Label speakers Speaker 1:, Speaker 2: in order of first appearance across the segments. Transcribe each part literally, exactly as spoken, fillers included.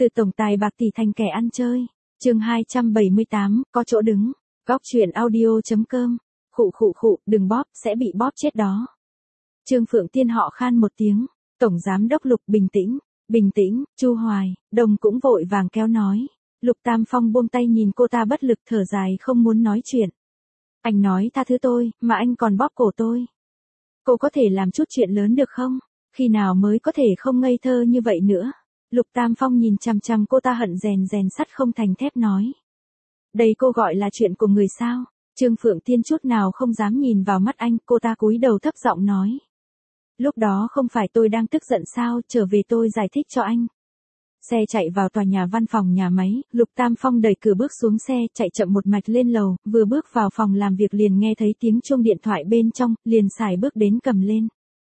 Speaker 1: Từ tổng tài bạc tỷ thành kẻ ăn chơi. Chương hai trăm bảy mươi tám, có chỗ đứng. Góc truyện audio chấm com. Khụ khụ khụ, đừng bóp, sẽ bị bóp chết đó. Trương Phượng Tiên họ khan một tiếng. Tổng giám đốc Lục bình tĩnh, bình tĩnh, Chu Hoài, Đồng cũng vội vàng kéo nói. Lục Tam Phong buông tay nhìn cô ta bất lực thở dài không muốn nói chuyện. Anh nói tha thứ tôi, mà anh còn bóp cổ tôi. Cô có thể làm chút chuyện lớn được không? Khi nào mới có thể không ngây thơ như vậy nữa? Lục Tam Phong nhìn chằm chằm cô ta hận rèn rèn sắt không thành thép nói. Đây cô gọi là chuyện của người sao? Trương Phượng Tiên chút nào không dám nhìn vào mắt anh, cô ta cúi đầu thấp giọng nói. Lúc đó không phải tôi đang tức giận sao, trở về tôi giải thích cho anh. Xe chạy vào tòa nhà văn phòng nhà máy, Lục Tam Phong đẩy cửa bước xuống xe, chạy chậm một mạch lên lầu, vừa bước vào phòng làm việc liền nghe thấy tiếng chuông điện thoại bên trong, liền xài bước đến cầm lên.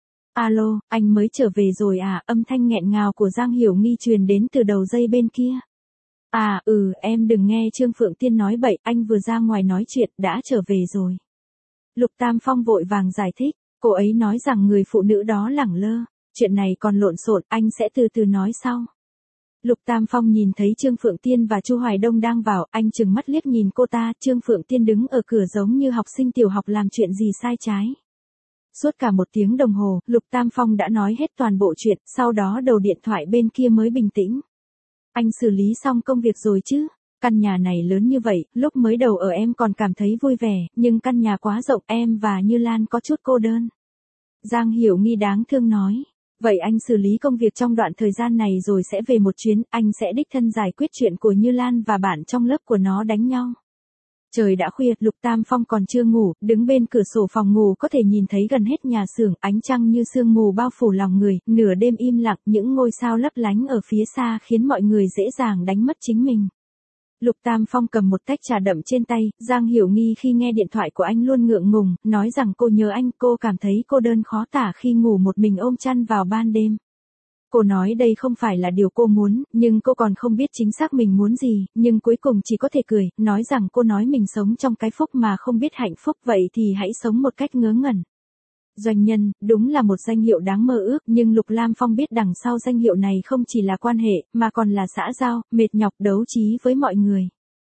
Speaker 1: Alo, anh mới trở về rồi à, âm thanh nghẹn ngào của Giang Hiểu Nghi truyền đến từ đầu dây bên kia. À, ừ, em đừng nghe Trương Phượng Tiên nói bậy, anh vừa ra ngoài nói chuyện, đã trở về rồi. Lục Tam Phong vội vàng giải thích, cô ấy nói rằng người phụ nữ đó lẳng lơ, chuyện này còn lộn xộn, anh sẽ từ từ nói sau. Lục Tam Phong nhìn thấy Trương Phượng Tiên và Chu Hoài Đông đang vào, anh trừng mắt liếc nhìn cô ta, Trương Phượng Tiên đứng ở cửa giống như học sinh tiểu học làm chuyện gì sai trái. Suốt cả một tiếng đồng hồ, Lục Tam Phong đã nói hết toàn bộ chuyện, sau đó đầu điện thoại bên kia mới bình tĩnh. Anh xử lý xong công việc rồi chứ? Căn nhà này lớn như vậy, lúc mới đầu ở em còn cảm thấy vui vẻ, nhưng căn nhà quá rộng em và Như Lan có chút cô đơn. Giang Hiểu Nghi đáng thương nói. Vậy anh xử lý công việc trong đoạn thời gian này rồi sẽ về một chuyến, anh sẽ đích thân giải quyết chuyện của Như Lan và bạn trong lớp của nó đánh nhau. Trời đã khuya, Lục Tam Phong còn chưa ngủ, đứng bên cửa sổ phòng ngủ có thể nhìn thấy gần hết nhà xưởng, ánh trăng như sương mù bao phủ lòng người, nửa đêm im lặng, những ngôi sao lấp lánh ở phía xa khiến mọi người dễ dàng đánh mất chính mình. Lục Tam Phong cầm một tách trà đậm trên tay, Giang Hiểu Nghi khi nghe điện thoại của anh luôn ngượng ngùng, nói rằng cô nhớ anh, cô cảm thấy cô đơn khó tả khi ngủ một mình ôm chăn vào ban đêm. Cô nói đây không phải là điều cô muốn, nhưng cô còn không biết chính xác mình muốn gì, nhưng cuối cùng chỉ có thể cười, nói rằng cô nói mình sống trong cái phúc mà không biết hạnh phúc, vậy thì hãy sống một cách ngớ ngẩn. Doanh nhân, đúng là một danh hiệu đáng mơ ước, nhưng Lục Lam Phong biết đằng sau danh hiệu này không chỉ là quan hệ, mà còn là xã giao, mệt nhọc đấu trí với mọi người.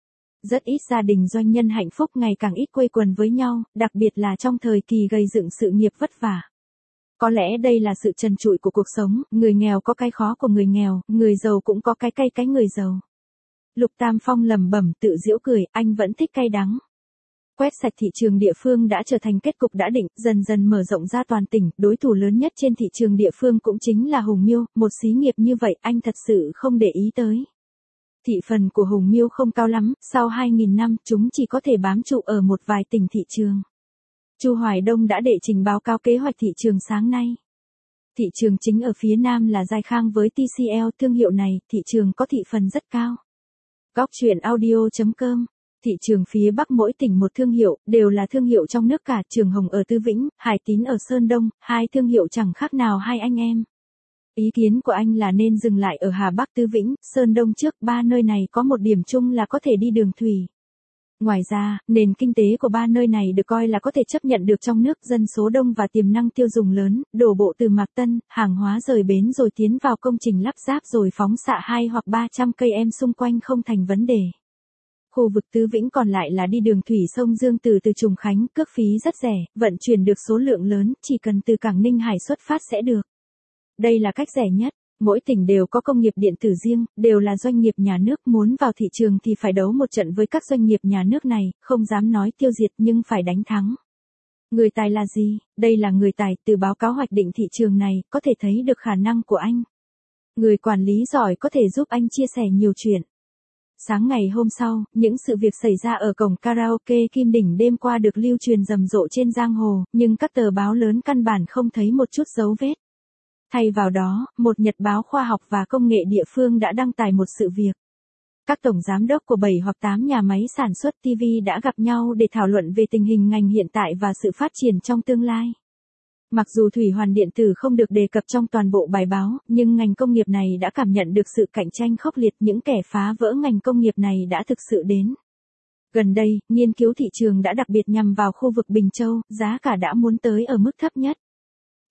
Speaker 1: Rất ít gia đình doanh nhân hạnh phúc, ngày càng ít quây quần với nhau, đặc biệt là trong thời kỳ gây dựng sự nghiệp vất vả. Có lẽ đây là sự trần trụi của cuộc sống, người nghèo có cái khó của người nghèo, người giàu cũng có cái cay cái người giàu. Lục Tam Phong lẩm bẩm tự giễu cười, anh vẫn thích cay đắng. Quét sạch thị trường địa phương đã trở thành kết cục đã định, dần dần mở rộng ra toàn tỉnh, đối thủ lớn nhất trên thị trường địa phương cũng chính là Hùng Miêu, một xí nghiệp như vậy anh thật sự không để ý tới. Thị phần của Hùng Miêu không cao lắm, sau hai nghìn năm chúng chỉ có thể bám trụ ở một vài tỉnh thị trường. Chu Hoài Đông đã đệ trình báo cáo kế hoạch thị trường sáng nay. Thị trường chính ở phía Nam là Giai Khang với tê xê lờ, thương hiệu này, thị trường có thị phần rất cao. Góc truyện audio chấm com. Thị trường phía Bắc mỗi tỉnh một thương hiệu, đều là thương hiệu trong nước cả, Trường Hồng ở Tư Vĩnh, Hải Tín ở Sơn Đông, hai thương hiệu chẳng khác nào hai anh em. Ý kiến của anh là nên dừng lại ở Hà Bắc Tư Vĩnh, Sơn Đông trước, ba nơi này có một điểm chung là có thể đi đường thủy. Ngoài ra, nền kinh tế của ba nơi này được coi là có thể chấp nhận được trong nước, dân số đông và tiềm năng tiêu dùng lớn, đổ bộ từ Mạc Tân, hàng hóa rời bến rồi tiến vào công trình lắp ráp rồi phóng xạ hai hoặc ba trăm cây em xung quanh không thành vấn đề. Khu vực Tứ Vĩnh còn lại là đi đường thủy sông Dương từ từ Trùng Khánh, cước phí rất rẻ, vận chuyển được số lượng lớn, chỉ cần từ cảng Ninh Hải xuất phát sẽ được. Đây là cách rẻ nhất. Mỗi tỉnh đều có công nghiệp điện tử riêng, đều là doanh nghiệp nhà nước, muốn vào thị trường thì phải đấu một trận với các doanh nghiệp nhà nước này, không dám nói tiêu diệt nhưng phải đánh thắng. Người tài là gì? Đây là người tài, từ báo cáo hoạch định thị trường này, có thể thấy được khả năng của anh. Người quản lý giỏi có thể giúp anh chia sẻ nhiều chuyện. Sáng ngày hôm sau, những sự việc xảy ra ở cổng karaoke Kim Đỉnh đêm qua được lưu truyền rầm rộ trên giang hồ, nhưng các tờ báo lớn căn bản không thấy một chút dấu vết. Thay vào đó, một nhật báo khoa học và công nghệ địa phương đã đăng tải một sự việc. Các tổng giám đốc của bảy hoặc tám nhà máy sản xuất ti vi đã gặp nhau để thảo luận về tình hình ngành hiện tại và sự phát triển trong tương lai. Mặc dù thủy hoàn điện tử không được đề cập trong toàn bộ bài báo, nhưng ngành công nghiệp này đã cảm nhận được sự cạnh tranh khốc liệt, những kẻ phá vỡ ngành công nghiệp này đã thực sự đến. Gần đây, nghiên cứu thị trường đã đặc biệt nhằm vào khu vực Bình Châu, giá cả đã muốn tới ở mức thấp nhất.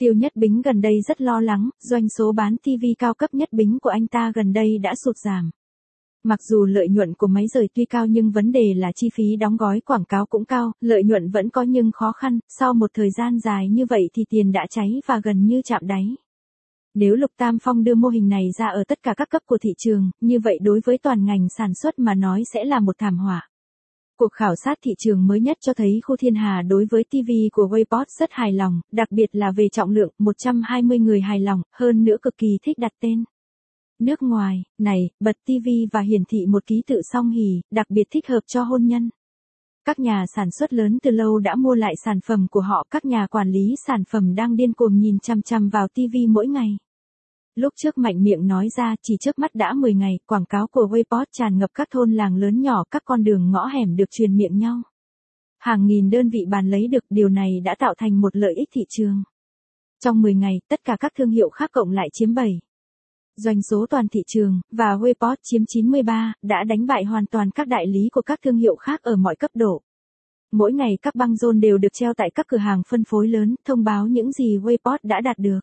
Speaker 1: Tiêu Nhất Bính gần đây rất lo lắng, doanh số bán ti vi cao cấp Nhất Bính của anh ta gần đây đã sụt giảm. Mặc dù lợi nhuận của máy rời tuy cao nhưng vấn đề là chi phí đóng gói quảng cáo cũng cao, lợi nhuận vẫn có nhưng khó khăn, sau một thời gian dài như vậy thì tiền đã cháy và gần như chạm đáy. Nếu Lục Tam Phong đưa mô hình này ra ở tất cả các cấp của thị trường, như vậy đối với toàn ngành sản xuất mà nói sẽ là một thảm họa. Cuộc khảo sát thị trường mới nhất cho thấy khu Thiên Hà đối với ti vi của Wayport rất hài lòng, đặc biệt là về trọng lượng, một trăm hai mươi người hài lòng, hơn nữa cực kỳ thích đặt tên. Nước ngoài, này, bật ti vi và hiển thị một ký tự song hỉ, đặc biệt thích hợp cho hôn nhân. Các nhà sản xuất lớn từ lâu đã mua lại sản phẩm của họ, các nhà quản lý sản phẩm đang điên cuồng nhìn chằm chằm vào ti vi mỗi ngày. Lúc trước mạnh miệng nói ra chỉ trước mắt đã mười ngày, quảng cáo của Wayport tràn ngập các thôn làng lớn nhỏ, các con đường ngõ hẻm được truyền miệng nhau. Hàng nghìn đơn vị bán lấy được, điều này đã tạo thành một lợi ích thị trường. Trong mười ngày, tất cả các thương hiệu khác cộng lại chiếm bảy. Doanh số toàn thị trường, và Wayport chiếm chín mươi ba, đã đánh bại hoàn toàn các đại lý của các thương hiệu khác ở mọi cấp độ. Mỗi ngày các băng rôn đều được treo tại các cửa hàng phân phối lớn, thông báo những gì Wayport đã đạt được.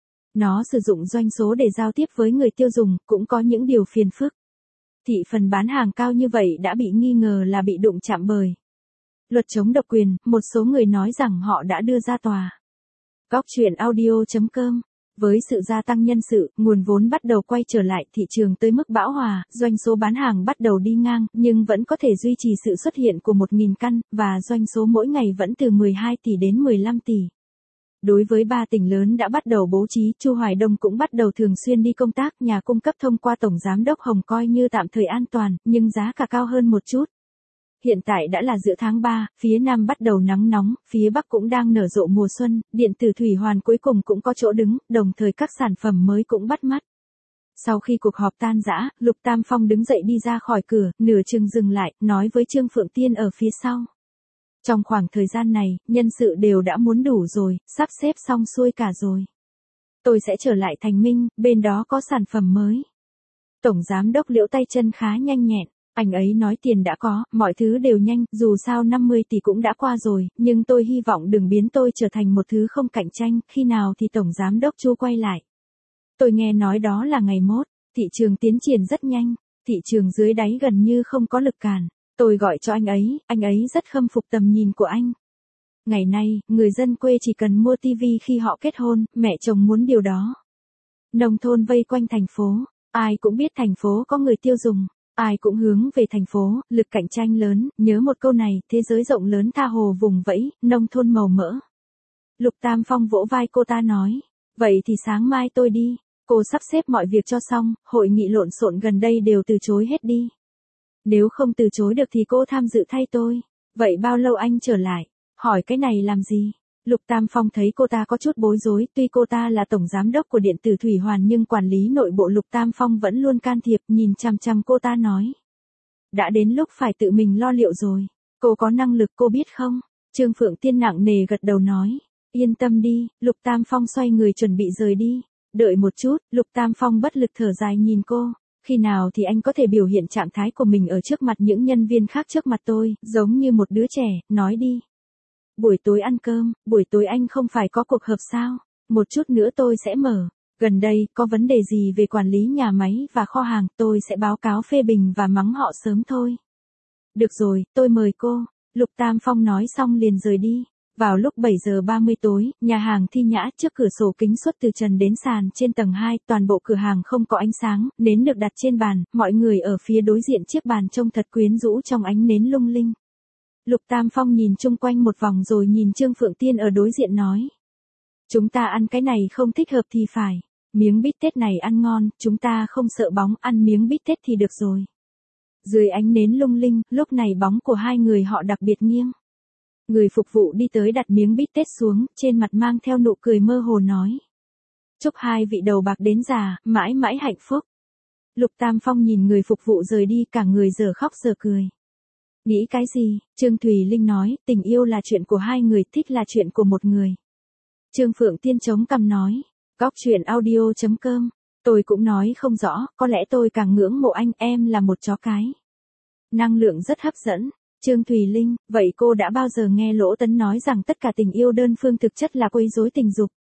Speaker 1: Nó sử dụng doanh số để giao tiếp với người tiêu dùng, cũng có những điều phiền phức. Thị phần bán hàng cao như vậy đã bị nghi ngờ là bị đụng chạm bởi luật chống độc quyền, một số người nói rằng họ đã đưa ra tòa. Góc truyện audio chấm com. Với sự gia tăng nhân sự, nguồn vốn bắt đầu quay trở lại, thị trường tới mức bão hòa, doanh số bán hàng bắt đầu đi ngang, nhưng vẫn có thể duy trì sự xuất hiện của một nghìn căn, và doanh số mỗi ngày vẫn từ mười hai tỷ đến mười lăm tỷ. Đối với ba tỉnh lớn đã bắt đầu bố trí, Chu Hoài Đông cũng bắt đầu thường xuyên đi công tác, nhà cung cấp thông qua Tổng Giám đốc Hồng coi như tạm thời an toàn, nhưng giá cả cao hơn một chút. Hiện tại đã là giữa tháng ba, phía Nam bắt đầu nắng nóng, phía Bắc cũng đang nở rộ mùa xuân, điện tử thủy hoàn cuối cùng cũng có chỗ đứng, đồng thời các sản phẩm mới cũng bắt mắt. Sau khi cuộc họp tan rã, Lục Tam Phong đứng dậy đi ra khỏi cửa, nửa chừng dừng lại, nói với Trương Phượng Tiên ở phía sau. Trong khoảng thời gian này, nhân sự đều đã muốn đủ rồi, sắp xếp xong xuôi cả rồi. Tôi sẽ trở lại Thành Minh, bên đó có sản phẩm mới. Tổng Giám đốc Liễu tay chân khá nhanh nhẹn. Anh ấy nói tiền đã có, mọi thứ đều nhanh, dù sao năm mươi tỷ cũng đã qua rồi, nhưng tôi hy vọng đừng biến tôi trở thành một thứ không cạnh tranh, khi nào thì Tổng Giám đốc Chu quay lại. Tôi nghe nói đó là ngày mốt, thị trường tiến triển rất nhanh, thị trường dưới đáy gần như không có lực cản. Tôi gọi cho anh ấy, anh ấy rất khâm phục tầm nhìn của anh. Ngày nay, người dân quê chỉ cần mua tivi khi họ kết hôn, mẹ chồng muốn điều đó. Nông thôn vây quanh thành phố, ai cũng biết thành phố có người tiêu dùng. Ai cũng hướng về thành phố, lực cạnh tranh lớn, nhớ một câu này, thế giới rộng lớn tha hồ vùng vẫy, nông thôn màu mỡ. Lục Tam Phong vỗ vai cô ta nói, vậy thì sáng mai tôi đi, cô sắp xếp mọi việc cho xong, hội nghị lộn xộn gần đây đều từ chối hết đi. Nếu không từ chối được thì cô tham dự thay tôi, vậy bao lâu anh trở lại, hỏi cái này làm gì? Lục Tam Phong thấy cô ta có chút bối rối, tuy cô ta là tổng giám đốc của điện tử thủy hoàn nhưng quản lý nội bộ Lục Tam Phong vẫn luôn can thiệp, nhìn chằm chằm cô ta nói. Đã đến lúc phải tự mình lo liệu rồi, cô có năng lực cô biết không? Trương Phượng Tiên nặng nề gật đầu nói, yên tâm đi, Lục Tam Phong xoay người chuẩn bị rời đi. Đợi một chút, Lục Tam Phong bất lực thở dài nhìn cô, khi nào thì anh có thể biểu hiện trạng thái của mình ở trước mặt những nhân viên khác trước mặt tôi, giống như một đứa trẻ, nói đi. Buổi tối ăn cơm, buổi tối anh không phải có cuộc họp sao? Một chút nữa tôi sẽ mở. Gần đây, có vấn đề gì về quản lý nhà máy và kho hàng, tôi sẽ báo cáo phê bình và mắng họ sớm thôi. Được rồi, tôi mời cô. Lục Tam Phong nói xong liền rời đi. Vào lúc bảy giờ ba mươi tối, nhà hàng Thi Nhã, trước cửa sổ kính suốt từ trần đến sàn trên tầng hai, toàn bộ cửa hàng không có ánh sáng, nến được đặt trên bàn, mọi người ở phía đối diện chiếc bàn trông thật quyến rũ trong ánh nến lung linh. Lục Tam Phong nhìn chung quanh một vòng rồi nhìn Trương Phượng Tiên ở đối diện nói. Chúng ta ăn cái này không thích hợp thì phải. Miếng bít tết này ăn ngon, chúng ta không sợ bóng, ăn miếng bít tết thì được rồi. Dưới ánh nến lung linh, lúc này bóng của hai người họ đặc biệt nghiêng. Người phục vụ đi tới đặt miếng bít tết xuống, trên mặt mang theo nụ cười mơ hồ nói. Chúc hai vị đầu bạc đến già, mãi mãi hạnh phúc. Lục Tam Phong nhìn người phục vụ rời đi, cả người giờ khóc giờ cười. Nghĩ cái gì? Trương Thùy Linh nói, tình yêu là chuyện của hai người, thích là chuyện của một người. Trương Phượng Tiên chống cằm nói, góc truyện audio chấm com, tôi cũng nói không rõ, có lẽ tôi càng ngưỡng mộ anh, em là một chó cái. Năng lượng rất hấp dẫn. Trương Thùy Linh, vậy cô đã bao giờ nghe Lỗ Tấn nói rằng tất cả tình yêu đơn phương thực chất là quấy rối tình dục?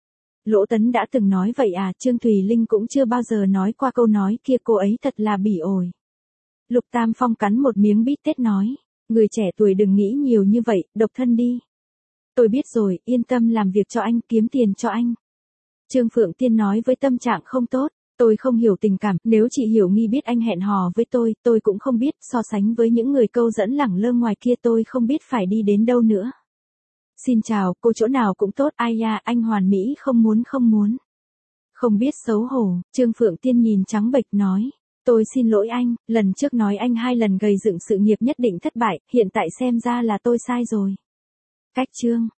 Speaker 1: Lỗ Tấn đã từng nói vậy à, Trương Thùy Linh cũng chưa bao giờ nói qua câu nói kia, cô ấy thật là bỉ ổi. Lục Tam Phong cắn một miếng bít tết nói, người trẻ tuổi đừng nghĩ nhiều như vậy, độc thân đi. Tôi biết rồi, yên tâm làm việc cho anh, kiếm tiền cho anh. Trương Phượng Tiên nói với tâm trạng không tốt, tôi không hiểu tình cảm, nếu chị Hiểu Nghi biết anh hẹn hò với tôi, tôi cũng không biết, so sánh với những người câu dẫn lẳng lơ ngoài kia tôi không biết phải đi đến đâu nữa. Xin chào, cô chỗ nào cũng tốt, ai da, anh hoàn mỹ không muốn không muốn. Không biết xấu hổ, Trương Phượng Tiên nhìn trắng bệch nói, tôi xin lỗi anh, lần trước nói anh hai lần gây dựng sự nghiệp nhất định thất bại, hiện tại xem ra là tôi sai rồi. Cách chương